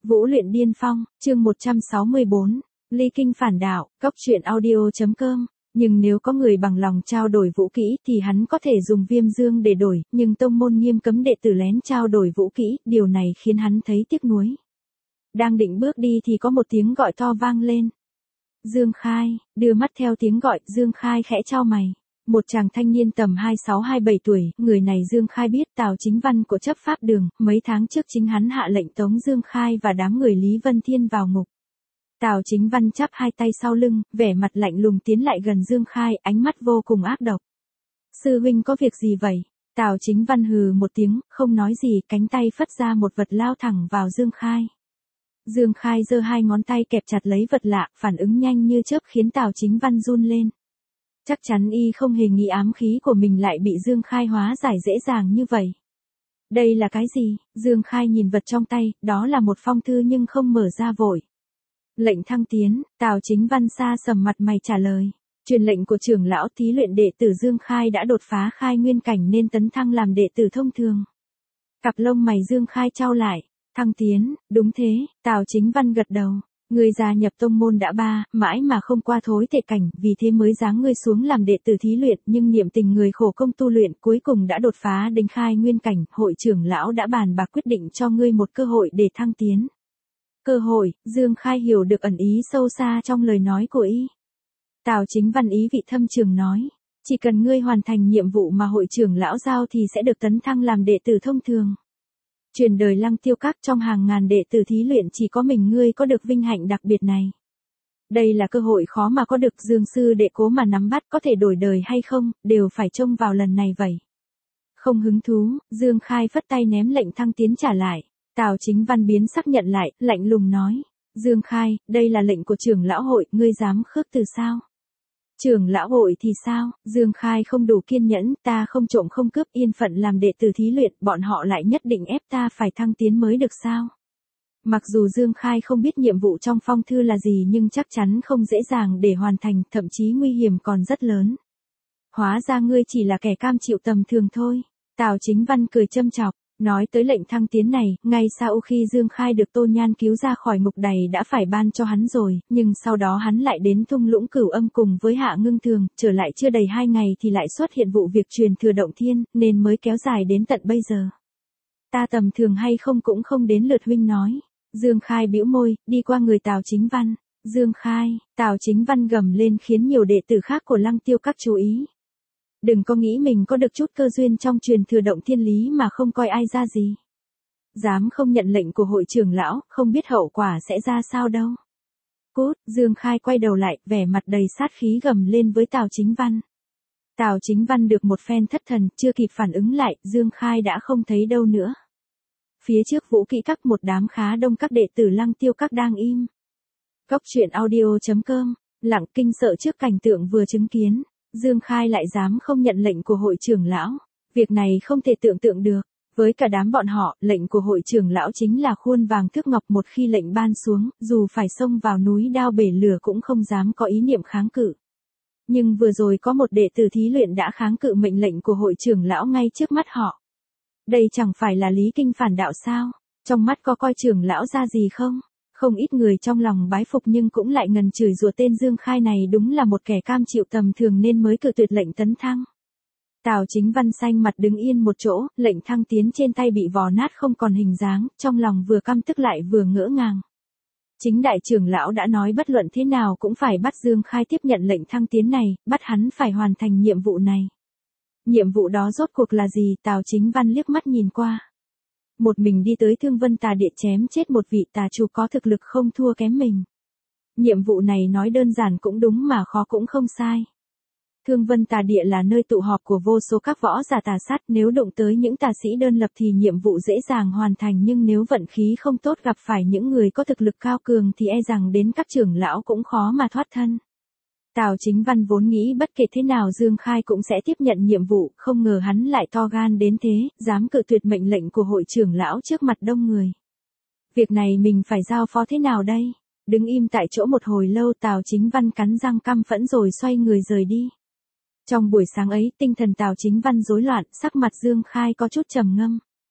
Vũ luyện điên phong, chương 164, ly kinh phản đạo, cóc truyện audio.com. Nhưng nếu có người bằng lòng trao đổi vũ kỹ thì hắn có thể dùng viêm dương để đổi, nhưng tông môn nghiêm cấm đệ tử lén trao đổi vũ kỹ, điều này khiến hắn thấy tiếc nuối. Đang định bước đi thì có một tiếng gọi to vang lên. Dương Khai, đưa mắt theo tiếng gọi, Dương Khai khẽ chau mày. Một chàng thanh niên tầm 26-27 tuổi, người này Dương Khai biết Tào Chính Văn của chấp pháp đường, mấy tháng trước chính hắn hạ lệnh tống Dương Khai và đám người Lý Vân Thiên vào ngục. Tào Chính Văn chắp hai tay sau lưng, vẻ mặt lạnh lùng tiến lại gần Dương Khai, ánh mắt vô cùng ác độc. Sư huynh có việc gì vậy? Tào Chính Văn hừ một tiếng, không nói gì, cánh tay phất ra một vật lao thẳng vào Dương Khai. Dương Khai giơ hai ngón tay kẹp chặt lấy vật lạ, phản ứng nhanh như chớp khiến Tào Chính Văn run lên. Chắc chắn y không hề nghĩ ám khí của mình lại bị Dương Khai hóa giải dễ dàng như vậy. Đây là cái gì? Dương Khai nhìn vật trong tay, đó là một phong thư nhưng không mở ra vội. Lệnh thăng tiến, Tào Chính Văn xa sầm mặt mày trả lời. Truyền lệnh của trưởng lão thí luyện đệ tử Dương Khai đã đột phá khai nguyên cảnh nên tấn thăng làm đệ tử thông thường. Cặp lông mày Dương Khai chau lại. Thăng tiến, đúng thế, Tào Chính Văn gật đầu. Ngươi gia nhập tông môn đã mãi mà không qua thối thể cảnh, vì thế mới giáng ngươi xuống làm đệ tử thí luyện, nhưng niệm tình người khổ công tu luyện cuối cùng đã đột phá đến khai nguyên cảnh, hội trưởng lão đã bàn bạc quyết định cho ngươi một cơ hội để thăng tiến. Cơ hội, Dương Khai hiểu được ẩn ý sâu xa trong lời nói của y. Tào Chính Văn ý vị thâm trường nói, chỉ cần ngươi hoàn thành nhiệm vụ mà hội trưởng lão giao thì sẽ được tấn thăng làm đệ tử thông thường. Truyền đời Lăng Tiêu Các trong hàng ngàn đệ tử thí luyện chỉ có mình ngươi có được vinh hạnh đặc biệt này. Đây là cơ hội khó mà có được, Dương sư đệ cố mà nắm bắt, có thể đổi đời hay không, đều phải trông vào lần này vậy. Không hứng thú, Dương Khai phất tay ném lệnh thăng tiến trả lại. Tào Chính Văn biến sắc nhận lại, lạnh lùng nói. Dương Khai, đây là lệnh của trưởng lão hội, ngươi dám khước từ sao? Trưởng lão hội thì sao? Dương Khai không đủ kiên nhẫn, ta không trộm không cướp, yên phận làm đệ tử thí luyện, bọn họ lại nhất định ép ta phải thăng tiến mới được sao? Mặc dù Dương Khai không biết nhiệm vụ trong phong thư là gì nhưng chắc chắn không dễ dàng để hoàn thành, thậm chí nguy hiểm còn rất lớn. Hóa ra ngươi chỉ là kẻ cam chịu tầm thường thôi. Tào Chính Văn cười châm chọc. Nói tới lệnh thăng tiến này, ngay sau khi Dương Khai được Tô Nhan cứu ra khỏi ngục đầy đã phải ban cho hắn rồi, nhưng sau đó hắn lại đến thung lũng Cửu Âm cùng với Hạ Ngưng Thường, trở lại chưa đầy 2 ngày thì lại xuất hiện vụ việc truyền thừa động thiên, nên mới kéo dài đến tận bây giờ. Ta tầm thường hay không cũng không đến lượt huynh nói. Dương Khai bĩu môi, đi qua người Tào Chính Văn. Dương Khai, Tào Chính Văn gầm lên khiến nhiều đệ tử khác của Lăng Tiêu Các chú ý. Đừng có nghĩ mình có được chút cơ duyên trong truyền thừa động thiên lý mà không coi ai ra gì. Dám không nhận lệnh của hội trưởng lão, không biết hậu quả sẽ ra sao đâu. Cút, Dương Khai quay đầu lại, vẻ mặt đầy sát khí gầm lên với Tào Chính Văn. Tào Chính Văn được một phen thất thần, chưa kịp phản ứng lại, Dương Khai đã không thấy đâu nữa. Phía trước Vũ Kỹ Các một đám khá đông các đệ tử Lăng Tiêu Các đang im. Cóc truyện audio.com, lặng kinh sợ trước cảnh tượng vừa chứng kiến. Dương Khai lại dám không nhận lệnh của hội trưởng lão. Việc này không thể tưởng tượng được. Với cả đám bọn họ, lệnh của hội trưởng lão chính là khuôn vàng thước ngọc, một khi lệnh ban xuống, dù phải xông vào núi đao bể lửa cũng không dám có ý niệm kháng cự. Nhưng vừa rồi có một đệ tử thí luyện đã kháng cự mệnh lệnh của hội trưởng lão ngay trước mắt họ. Đây chẳng phải là lý kinh phản đạo sao? Trong mắt có coi trưởng lão ra gì không? Không ít người trong lòng bái phục nhưng cũng lại ngần chửi rủa tên Dương Khai này đúng là một kẻ cam chịu tầm thường nên mới cự tuyệt lệnh tấn thăng. Tào Chính Văn xanh mặt đứng yên một chỗ, lệnh thăng tiến trên tay bị vò nát không còn hình dáng, trong lòng vừa căm tức lại vừa ngỡ ngàng. Chính đại trưởng lão đã nói bất luận thế nào cũng phải bắt Dương Khai tiếp nhận lệnh thăng tiến này, bắt hắn phải hoàn thành nhiệm vụ này. Nhiệm vụ đó rốt cuộc là gì? Tào Chính Văn liếc mắt nhìn qua. Một mình đi tới Thương Vân Tà Địa chém chết một vị tà chủ có thực lực không thua kém mình. Nhiệm vụ này nói đơn giản cũng đúng mà khó cũng không sai. Thương Vân Tà Địa là nơi tụ họp của vô số các võ giả tà sát, nếu đụng tới những tà sĩ đơn lập thì nhiệm vụ dễ dàng hoàn thành, nhưng nếu vận khí không tốt gặp phải những người có thực lực cao cường thì e rằng đến các trưởng lão cũng khó mà thoát thân. Tào Chính Văn vốn nghĩ bất kể thế nào Dương Khai cũng sẽ tiếp nhận nhiệm vụ, không ngờ hắn lại to gan đến thế, dám cự tuyệt mệnh lệnh của hội trưởng lão trước mặt đông người. Việc này mình phải giao phó thế nào đây? Đứng im tại chỗ một hồi lâu, Tào Chính Văn cắn răng căm phẫn rồi xoay người rời đi. Trong buổi sáng ấy, tinh thần Tào Chính Văn rối loạn, sắc mặt Dương Khai có chút trầm ngâm.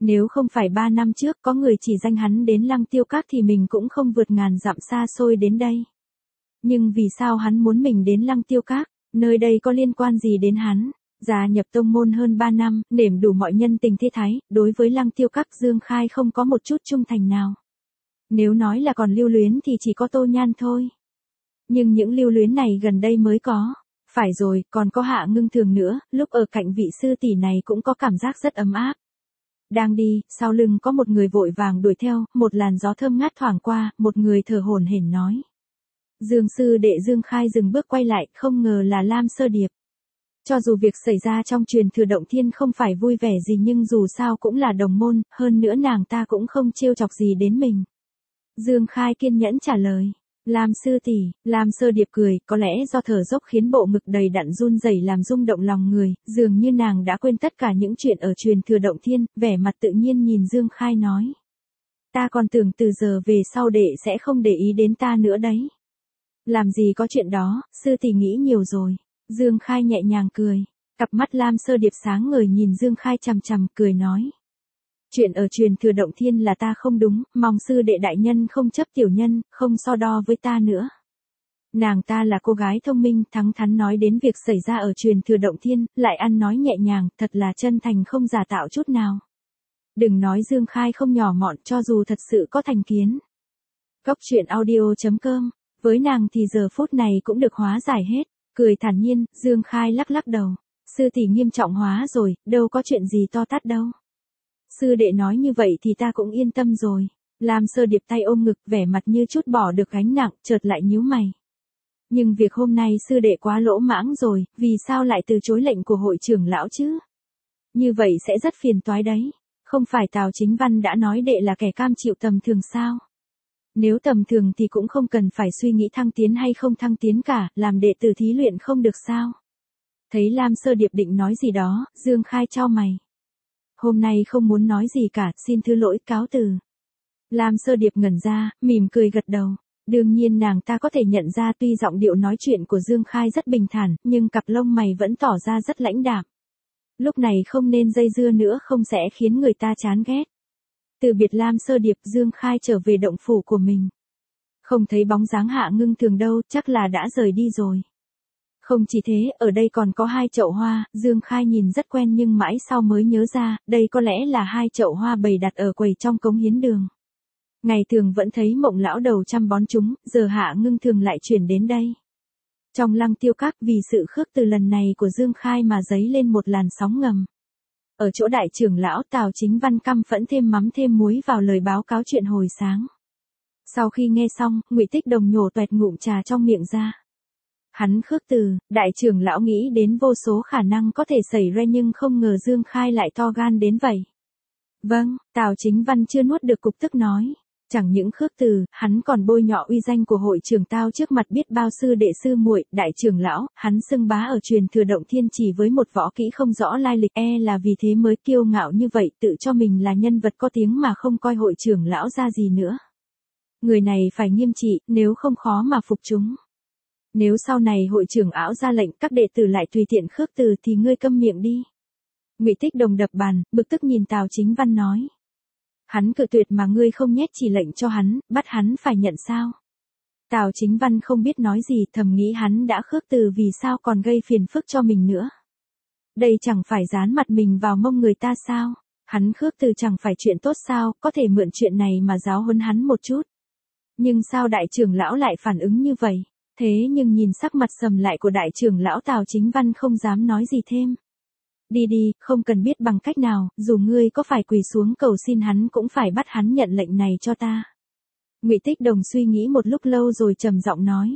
Nếu không phải 3 năm trước có người chỉ danh hắn đến Lăng Tiêu Các thì mình cũng không vượt ngàn dặm xa xôi đến đây. Nhưng vì sao hắn muốn mình đến Lăng Tiêu Các, nơi đây có liên quan gì đến hắn? Gia nhập tông môn hơn 3 năm, nếm đủ mọi nhân tình thế thái, đối với Lăng Tiêu Các Dương Khai không có một chút trung thành nào. Nếu nói là còn lưu luyến thì chỉ có Tô Nhan thôi. Nhưng những lưu luyến này gần đây mới có. Phải rồi, còn có Hạ Ngưng Thường nữa, lúc ở cạnh vị sư tỷ này cũng có cảm giác rất ấm áp. Đang đi, sau lưng có một người vội vàng đuổi theo, một làn gió thơm ngát thoảng qua, một người thở hổn hển nói. Dương sư đệ Dương Khai dừng bước quay lại, không ngờ là Lam Sơ Điệp. Cho dù việc xảy ra trong truyền thừa động thiên không phải vui vẻ gì nhưng dù sao cũng là đồng môn, hơn nữa nàng ta cũng không trêu chọc gì đến mình. Dương Khai kiên nhẫn trả lời. Lam sư tỷ, Lam Sơ Điệp cười, có lẽ do thở dốc khiến bộ ngực đầy đặn run rẩy làm rung động lòng người, dường như nàng đã quên tất cả những chuyện ở truyền thừa động thiên, vẻ mặt tự nhiên nhìn Dương Khai nói. Ta còn tưởng từ giờ về sau đệ sẽ không để ý đến ta nữa đấy. Làm gì có chuyện đó, sư tỷ nghĩ nhiều rồi. Dương Khai nhẹ nhàng cười. Cặp mắt Lam Sơ Điệp sáng ngời nhìn Dương Khai chằm chằm, cười nói. Chuyện ở truyền thừa động thiên là ta không đúng, mong sư đệ đại nhân không chấp tiểu nhân, không so đo với ta nữa. Nàng ta là cô gái thông minh, thẳng thắn nói đến việc xảy ra ở truyền thừa động thiên, lại ăn nói nhẹ nhàng, thật là chân thành không giả tạo chút nào. Đừng nói Dương Khai không nhỏ mọn cho dù thật sự có thành kiến. Cốc truyện audio.com, với nàng thì giờ phút này cũng được hóa giải hết, cười thản nhiên, Dương Khai lắc lắc đầu. Sư tỷ nghiêm trọng hóa rồi, đâu có chuyện gì to tát đâu. Sư đệ nói như vậy thì ta cũng yên tâm rồi. Lam Sơ Điệp tay ôm ngực vẻ mặt như chút bỏ được gánh nặng, chợt lại nhíu mày. Nhưng việc hôm nay sư đệ quá lỗ mãng rồi, vì sao lại từ chối lệnh của hội trưởng lão chứ? Như vậy sẽ rất phiền toái đấy. Không phải Tào Chính Văn đã nói đệ là kẻ cam chịu tầm thường sao? Nếu tầm thường thì cũng không cần phải suy nghĩ thăng tiến hay không thăng tiến cả, làm đệ tử thí luyện không được sao? Thấy Lam Sơ Điệp định nói gì đó, Dương Khai chau mày. Hôm nay không muốn nói gì cả, xin thứ lỗi, cáo từ. Lam Sơ Điệp ngẩn ra, mỉm cười gật đầu. Đương nhiên nàng ta có thể nhận ra tuy giọng điệu nói chuyện của Dương Khai rất bình thản, nhưng cặp lông mày vẫn tỏ ra rất lãnh đạm. Lúc này không nên dây dưa nữa không sẽ khiến người ta chán ghét. Từ biệt Lam Sơ Điệp, Dương Khai trở về động phủ của mình. Không thấy bóng dáng Hạ Ngưng Thường đâu, chắc là đã rời đi rồi. Không chỉ thế, ở đây còn có 2 chậu hoa, Dương Khai nhìn rất quen nhưng mãi sau mới nhớ ra, đây có lẽ là 2 chậu hoa bày đặt ở quầy trong cống hiến đường. Ngày thường vẫn thấy Mộng lão đầu chăm bón chúng, giờ Hạ Ngưng Thường lại chuyển đến đây. Trong Lăng Tiêu Các vì sự khước từ lần này của Dương Khai mà dấy lên một làn sóng ngầm. Ở chỗ đại trưởng lão Tào Chính Văn căm phẫn thêm mắm thêm muối vào lời báo cáo chuyện hồi sáng. Sau khi nghe xong, Ngụy Tích Đồng nhổ toẹt ngụm trà trong miệng ra. Hắn khước từ, đại trưởng lão nghĩ đến vô số khả năng có thể xảy ra nhưng không ngờ Dương Khai lại to gan đến vậy. Vâng, Tào Chính Văn chưa nuốt được cục tức nói. Chẳng những khước từ, hắn còn bôi nhọ uy danh của hội trưởng Tao trước mặt biết bao sư đệ sư muội, đại trưởng lão, hắn xưng bá ở truyền thừa động thiên chỉ với một võ kỹ không rõ lai lịch, là vì thế mới kiêu ngạo như vậy, tự cho mình là nhân vật có tiếng mà không coi hội trưởng lão ra gì nữa. Người này phải nghiêm trị, nếu không khó mà phục chúng. Nếu sau này hội trưởng ảo ra lệnh các đệ tử lại tùy tiện khước từ thì ngươi câm miệng đi. Ngụy Tích Đồng đập bàn, bực tức nhìn Tào Chính Văn nói. Hắn cự tuyệt mà ngươi không nhét chỉ lệnh cho hắn, bắt hắn phải nhận sao? Tào Chính Văn không biết nói gì, thầm nghĩ hắn đã khước từ vì sao còn gây phiền phức cho mình nữa. Đây chẳng phải dán mặt mình vào mông người ta sao? Hắn khước từ chẳng phải chuyện tốt sao, có thể mượn chuyện này mà giáo huấn hắn một chút. Nhưng sao đại trưởng lão lại phản ứng như vậy? Thế nhưng nhìn sắc mặt sầm lại của đại trưởng lão Tào Chính Văn không dám nói gì thêm. Đi đi, không cần biết bằng cách nào, dù ngươi có phải quỳ xuống cầu xin hắn cũng phải bắt hắn nhận lệnh này cho ta. Ngụy Tích Đồng suy nghĩ một lúc lâu rồi trầm giọng nói.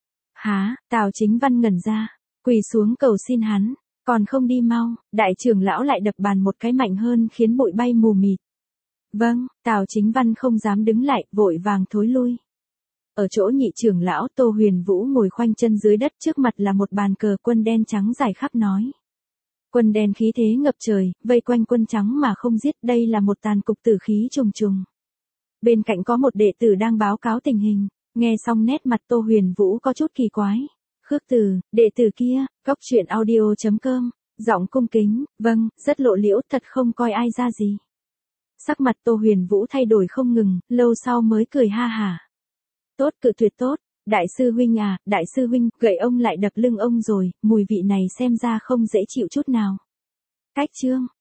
Hả, Tào Chính Văn ngẩn ra, quỳ xuống cầu xin hắn, còn không đi mau, đại trưởng lão lại đập bàn một cái mạnh hơn khiến bụi bay mù mịt. Vâng, Tào Chính Văn không dám đứng lại, vội vàng thối lui. Ở chỗ nhị trưởng lão Tô Huyền Vũ ngồi khoanh chân dưới đất, trước mặt là một bàn cờ quân đen trắng rải khắp nói. Quân đen khí thế ngập trời, vây quanh quân trắng mà không giết, đây là một tàn cục tử khí trùng trùng. Bên cạnh có một đệ tử đang báo cáo tình hình, nghe xong nét mặt Tô Huyền Vũ có chút kỳ quái. Khước từ, đệ tử kia, cốc truyện audio.com, giọng cung kính, vâng, rất lộ liễu, thật không coi ai ra gì. Sắc mặt Tô Huyền Vũ thay đổi không ngừng, lâu sau mới cười ha hả. Tốt, cự tuyệt tốt. Đại sư huynh à, đại sư huynh, gậy ông lại đập lưng ông rồi, mùi vị này xem ra không dễ chịu chút nào. Cách chương.